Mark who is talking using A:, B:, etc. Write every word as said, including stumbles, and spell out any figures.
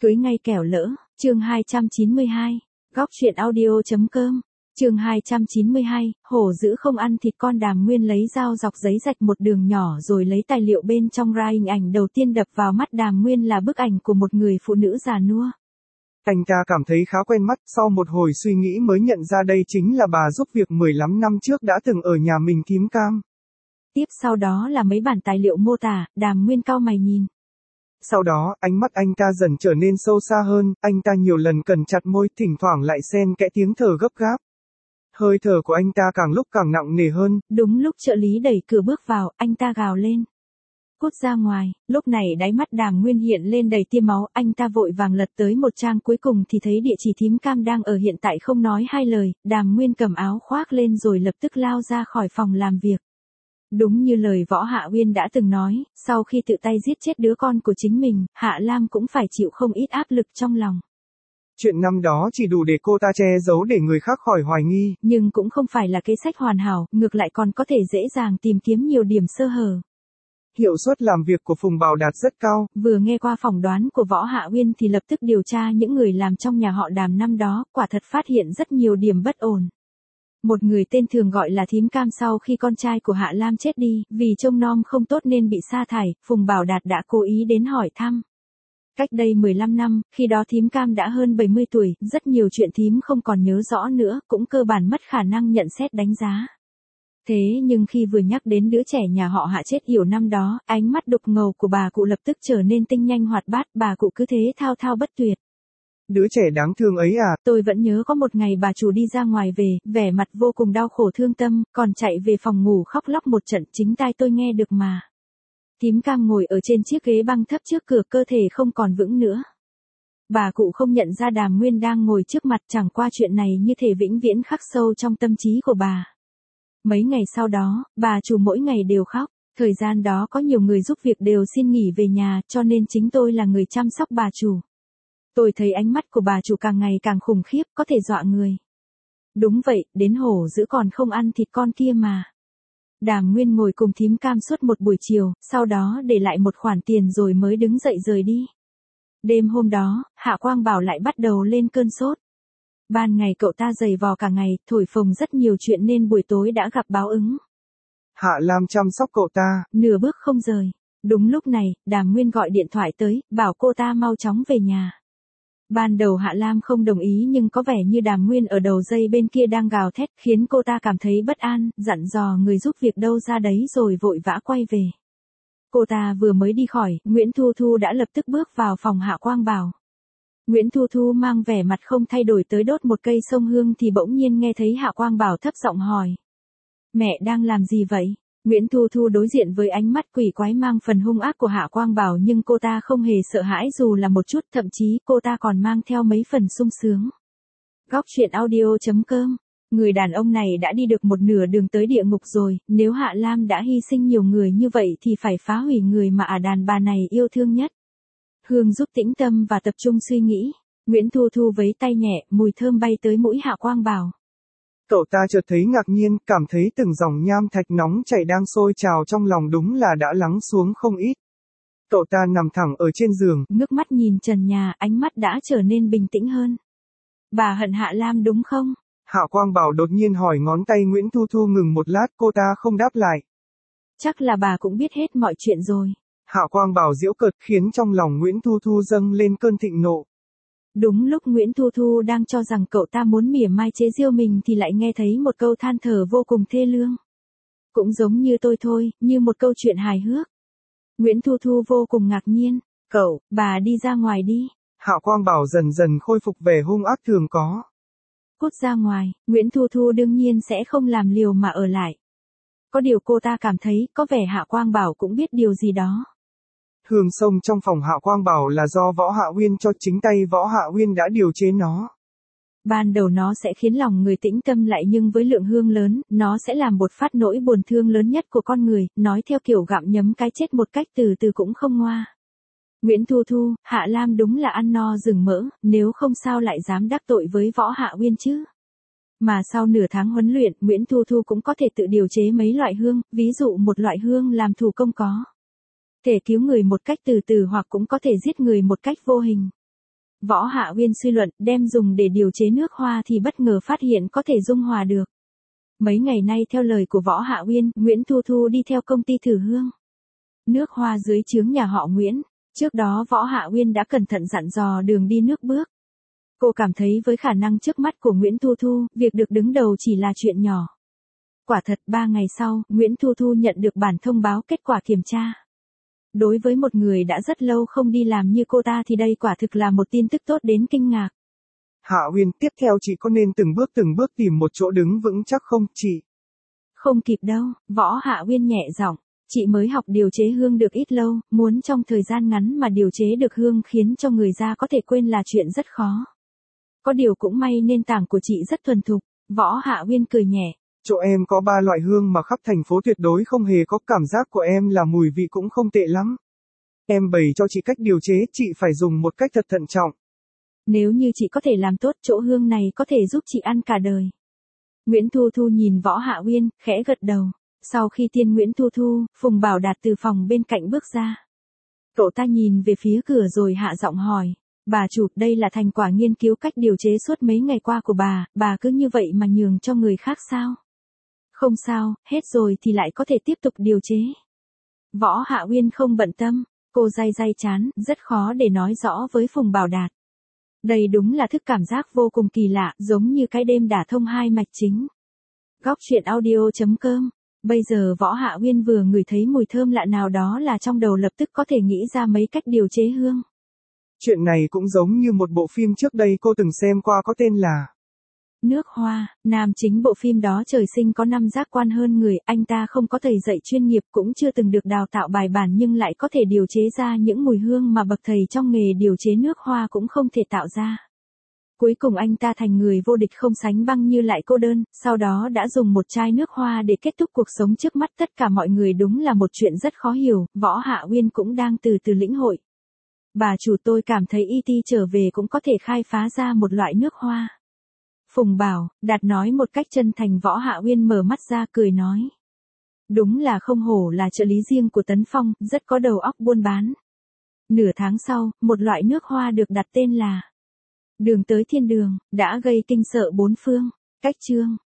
A: Cưới ngay kẻo lỡ, chương hai trăm chín mươi hai, góc truyện audio.com, chương hai trăm chín mươi hai, hổ dữ không ăn thịt con. Đàm Nguyên lấy dao dọc giấy rạch một đường nhỏ rồi lấy tài liệu bên trong ra. Hình ảnh đầu tiên đập vào mắt Đàm Nguyên là bức ảnh của một người phụ nữ già nua.
B: Anh ta cảm thấy khá quen mắt, sau một hồi suy nghĩ mới nhận ra đây chính là bà giúp việc mười lăm năm trước đã từng ở nhà mình thím Cam.
A: Tiếp sau đó là mấy bản tài liệu mô tả. Đàm Nguyên cau mày nhìn.
B: Sau đó, ánh mắt anh ta dần trở nên sâu xa hơn, anh ta nhiều lần cẩn chặt môi, thỉnh thoảng lại xen kẽ tiếng thở gấp gáp. Hơi thở của anh ta càng lúc càng nặng nề hơn.
A: Đúng lúc trợ lý đẩy cửa bước vào, anh ta gào lên. Cút ra ngoài. Lúc này đáy mắt Đàm Nguyên hiện lên đầy tia máu, anh ta vội vàng lật tới một trang cuối cùng thì thấy địa chỉ thím Cam đang ở. Hiện tại không nói hai lời, Đàm Nguyên cầm áo khoác lên rồi lập tức lao ra khỏi phòng làm việc. Đúng như lời Võ Hạ Uyên đã từng nói, sau khi tự tay giết chết đứa con của chính mình, Hạ Lam cũng phải chịu không ít áp lực trong lòng.
B: Chuyện năm đó chỉ đủ để cô ta che giấu để người khác khỏi hoài nghi.
A: Nhưng cũng không phải là kế sách hoàn hảo, ngược lại còn có thể dễ dàng tìm kiếm nhiều điểm sơ hở.
B: Hiệu suất làm việc của Phùng Bảo Đạt rất cao.
A: Vừa nghe qua phỏng đoán của Võ Hạ Uyên thì lập tức điều tra những người làm trong nhà họ Đàm năm đó, quả thật phát hiện rất nhiều điểm bất ổn. Một người tên thường gọi là thím Cam sau khi con trai của Hạ Lam chết đi, vì trông nom không tốt nên bị sa thải, Phùng Bảo Đạt đã cố ý đến hỏi thăm. Cách đây mười lăm năm, khi đó thím Cam đã hơn bảy mươi tuổi, rất nhiều chuyện thím không còn nhớ rõ nữa, cũng cơ bản mất khả năng nhận xét đánh giá. Thế nhưng khi vừa nhắc đến đứa trẻ nhà họ Hạ chết yểu năm đó, ánh mắt đục ngầu của bà cụ lập tức trở nên tinh nhanh hoạt bát, bà cụ cứ thế thao thao bất tuyệt.
B: Đứa trẻ đáng thương ấy à?
A: Tôi vẫn nhớ có một ngày bà chủ đi ra ngoài về, vẻ mặt vô cùng đau khổ thương tâm, còn chạy về phòng ngủ khóc lóc một trận, chính tai tôi nghe được mà. Thím Cam ngồi ở trên chiếc ghế băng thấp trước cửa, cơ thể không còn vững nữa. Bà cụ không nhận ra Đàm Nguyên đang ngồi trước mặt, chẳng qua chuyện này như thể vĩnh viễn khắc sâu trong tâm trí của bà. Mấy ngày sau đó, bà chủ mỗi ngày đều khóc, thời gian đó có nhiều người giúp việc đều xin nghỉ về nhà, cho nên chính tôi là người chăm sóc bà chủ. Tôi thấy ánh mắt của bà chủ càng ngày càng khủng khiếp, có thể dọa người. Đúng vậy, đến hổ dữ còn không ăn thịt con kia mà. Đàm Nguyên ngồi cùng thím Cam suốt một buổi chiều, sau đó để lại một khoản tiền rồi mới đứng dậy rời đi. Đêm hôm đó, Hạ Quang Bảo lại bắt đầu lên cơn sốt. Ban ngày cậu ta giày vò cả ngày, thổi phồng rất nhiều chuyện nên buổi tối đã gặp báo ứng.
B: Hạ Lam chăm sóc cậu ta,
A: nửa bước không rời. Đúng lúc này, Đàm Nguyên gọi điện thoại tới, bảo cô ta mau chóng về nhà. Ban đầu Hạ Lam không đồng ý nhưng có vẻ như Đàm Nguyên ở đầu dây bên kia đang gào thét, khiến cô ta cảm thấy bất an, dặn dò người giúp việc đâu ra đấy rồi vội vã quay về. Cô ta vừa mới đi khỏi, Nguyễn Thu Thu đã lập tức bước vào phòng Hạ Quang Bảo. Nguyễn Thu Thu mang vẻ mặt không thay đổi tới đốt một cây sông hương thì bỗng nhiên nghe thấy Hạ Quang Bảo thấp giọng hỏi. Mẹ đang làm gì vậy? Nguyễn Thu Thu đối diện với ánh mắt quỷ quái mang phần hung ác của Hạ Quang Bảo nhưng cô ta không hề sợ hãi dù là một chút, thậm chí cô ta còn mang theo mấy phần sung sướng. Góc truyện audio.com, người đàn ông này đã đi được một nửa đường tới địa ngục rồi, nếu Hạ Lam đã hy sinh nhiều người như vậy thì phải phá hủy người mà ả đàn bà này yêu thương nhất. Hương giúp tĩnh tâm và tập trung suy nghĩ. Nguyễn Thu Thu vấy tay nhẹ, mùi thơm bay tới mũi Hạ Quang Bảo.
B: Cậu ta chợt thấy ngạc nhiên, cảm thấy từng dòng nham thạch nóng chảy đang sôi trào trong lòng đúng là đã lắng xuống không ít. Cậu ta nằm thẳng ở trên giường,
A: ngước mắt nhìn trần nhà, ánh mắt đã trở nên bình tĩnh hơn. Bà hận Hạ Lam đúng không?
B: Hạ Quang Bảo đột nhiên hỏi, ngón tay Nguyễn Thu Thu ngừng một lát, cô ta không đáp lại.
A: Chắc là bà cũng biết hết mọi chuyện rồi.
B: Hạ Quang Bảo giễu cợt khiến trong lòng Nguyễn Thu Thu dâng lên cơn thịnh nộ.
A: Đúng lúc Nguyễn Thu Thu đang cho rằng cậu ta muốn mỉa mai chế giễu mình thì lại nghe thấy một câu than thở vô cùng thê lương. Cũng giống như tôi thôi, như một câu chuyện hài hước. Nguyễn Thu Thu vô cùng ngạc nhiên. Cậu, bà đi ra ngoài đi.
B: Hạ Quang Bảo dần dần khôi phục vẻ hung ác thường có.
A: Cút ra ngoài, Nguyễn Thu Thu đương nhiên sẽ không làm liều mà ở lại. Có điều cô ta cảm thấy có vẻ Hạ Quang Bảo cũng biết điều gì đó.
B: Hương sông trong phòng Hạ Quang Bảo là do Võ Hạ Uyên cho, chính tay Võ Hạ Uyên đã điều chế nó.
A: Ban đầu nó sẽ khiến lòng người tĩnh tâm lại nhưng với lượng hương lớn, nó sẽ làm bột phát nỗi buồn thương lớn nhất của con người, nói theo kiểu gặm nhấm cái chết một cách từ từ cũng không ngoa. Nguyễn Thu Thu, Hạ Lam đúng là ăn no rừng mỡ, nếu không sao lại dám đắc tội với Võ Hạ Uyên chứ. Mà sau nửa tháng huấn luyện, Nguyễn Thu Thu cũng có thể tự điều chế mấy loại hương, ví dụ một loại hương làm thủ công có thể cứu người một cách từ từ hoặc cũng có thể giết người một cách vô hình. Võ Hạ Uyên suy luận, đem dùng để điều chế nước hoa thì bất ngờ phát hiện có thể dung hòa được. Mấy ngày nay theo lời của Võ Hạ Uyên, Nguyễn Thu Thu đi theo công ty thử hương nước hoa dưới trướng nhà họ Nguyễn. Trước đó Võ Hạ Uyên đã cẩn thận dặn dò đường đi nước bước. Cô cảm thấy với khả năng trước mắt của Nguyễn Thu Thu, việc được đứng đầu chỉ là chuyện nhỏ. Quả thật ba ngày sau, Nguyễn Thu Thu nhận được bản thông báo kết quả kiểm tra. Đối với một người đã rất lâu không đi làm như cô ta thì đây quả thực là một tin tức tốt đến kinh ngạc.
B: Hạ Uyên, tiếp theo chị có nên từng bước từng bước tìm một chỗ đứng vững chắc không, chị?
A: Không kịp đâu, Võ Hạ Uyên nhẹ giọng. Chị mới học điều chế hương được ít lâu, muốn trong thời gian ngắn mà điều chế được hương khiến cho người da có thể quên là chuyện rất khó. Có điều cũng may nền tảng của chị rất thuần thục, Võ Hạ Uyên cười nhẹ.
B: Chỗ em có ba loại hương mà khắp thành phố tuyệt đối không hề có, cảm giác của em là mùi vị cũng không tệ lắm. Em bày cho chị cách điều chế, chị phải dùng một cách thật thận trọng.
A: Nếu như chị có thể làm tốt, chỗ hương này có thể giúp chị ăn cả đời. Nguyễn Thu Thu nhìn Võ Hạ Uyên, khẽ gật đầu. Sau khi tiên Nguyễn Thu Thu, Phùng Bảo Đạt từ phòng bên cạnh bước ra. Cậu ta nhìn về phía cửa rồi hạ giọng hỏi. Bà chủ, đây là thành quả nghiên cứu cách điều chế suốt mấy ngày qua của bà, bà cứ như vậy mà nhường cho người khác sao? Không sao, hết rồi thì lại có thể tiếp tục điều chế. Võ Hạ Uyên không bận tâm, cô day day chán, rất khó để nói rõ với Phùng Bảo Đạt. Đây đúng là thức cảm giác vô cùng kỳ lạ, giống như cái đêm đả thông hai mạch chính. Góc truyện audio chấm com. Bây giờ Võ Hạ Uyên vừa ngửi thấy mùi thơm lạ nào đó là trong đầu lập tức có thể nghĩ ra mấy cách điều chế hương.
B: Chuyện này cũng giống như một bộ phim trước đây cô từng xem qua có tên là
A: Nước Hoa. Nam chính bộ phim đó trời sinh có năm giác quan hơn người, anh ta không có thầy dạy chuyên nghiệp, cũng chưa từng được đào tạo bài bản nhưng lại có thể điều chế ra những mùi hương mà bậc thầy trong nghề điều chế nước hoa cũng không thể tạo ra. Cuối cùng anh ta thành người vô địch không sánh bằng như lại cô đơn, sau đó đã dùng một chai nước hoa để kết thúc cuộc sống trước mắt tất cả mọi người, đúng là một chuyện rất khó hiểu, Võ Hạ Uyên cũng đang từ từ lĩnh hội. Bà chủ, tôi cảm thấy e tê trở về cũng có thể khai phá ra một loại nước hoa. Phùng Bảo Đạt nói một cách chân thành. Võ Hạ Uyên mở mắt ra cười nói. Đúng là không hổ là trợ lý riêng của Tấn Phong, rất có đầu óc buôn bán. Nửa tháng sau, một loại nước hoa được đặt tên là Đường tới Thiên Đường, đã gây kinh sợ bốn phương. Cách chương